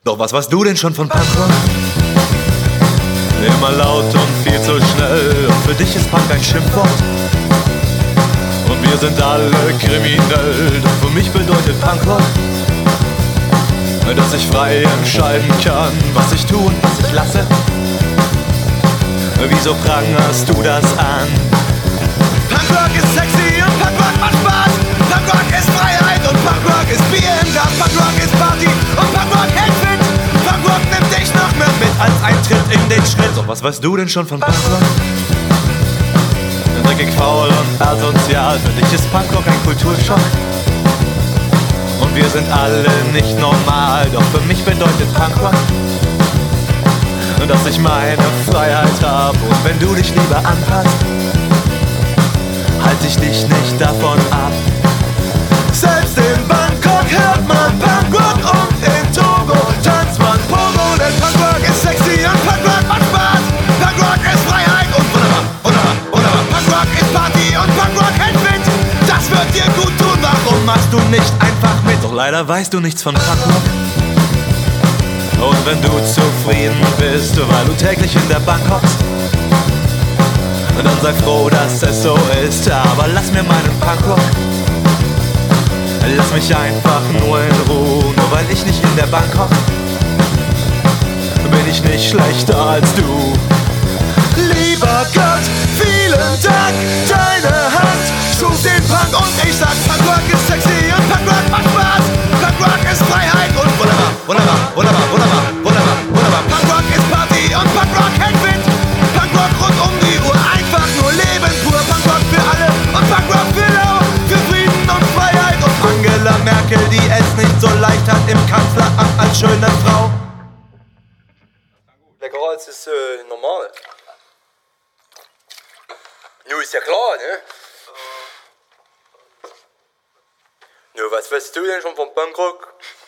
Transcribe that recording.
Doch was weißt du denn schon von Punkrock? Immer laut und viel zu schnell, und für dich ist Punk ein Schimpfwort. Und wir sind alle kriminell, doch für mich bedeutet Punkrock, dass ich frei entscheiden kann, was ich tue und was ich lasse. Wieso prangerst du das an? Punkrock ist sexy und Punkrock macht Spaß. Punkrock ist Freiheit und Punkrock ist Bier im Glas. Punkrock ist Party und Punkrock hält fit. Punkrock nimmt dich noch mehr mit als Eintritt in den Schritt. Doch was weißt du denn schon von Punkrock? Dreckig, faul und asozial, für dich ist Punkrock ein Kulturschock. Und wir sind alle nicht normal, doch für mich bedeutet Punkrock, dass ich meine Freiheit habe. Und wenn du dich lieber anpasst, halte ich dich nicht davon ab. Selbst in Bangkok hört man Punkrock und in Togo tanzt man Pogo. Denn Punkrock ist sexy und Punkrock macht Spaß. Punkrock ist Freiheit und wunderbar. Punkrock ist Party und Punkrock hält fit. Das wird dir gut tun, warum machst du nicht einfach mit? Doch leider weißt du nichts von Punkrock. Und wenn du zufrieden bist, weil du täglich in der Bank hockst, dann sei froh, dass es so ist. Aber lass mir meinen Punkrock, lass mich einfach nur in Ruhe. Nur weil ich nicht in der Bank hock, bin ich nicht schlechter als du. Lieber Gott, vielen Dank, deine Hand schuf den Punk und ich sag, Punkrock ist sexy und Punkrock macht Spaß. Punkrock ist Freiheit und wunderbar. Punkrock ist Party und Punkrock hält fit. Punkrock rund um die Uhr, einfach nur Leben pur. Punkrock für alle und Punkrock für lau, für Frieden und Freiheit. Und Angela Merkel, die es nicht so leicht hat im Kanzleramt als schöne Frau. Leckerer als das normal. Nur ist ja klar, ne? Nur was weißt du denn schon vom Punkrock?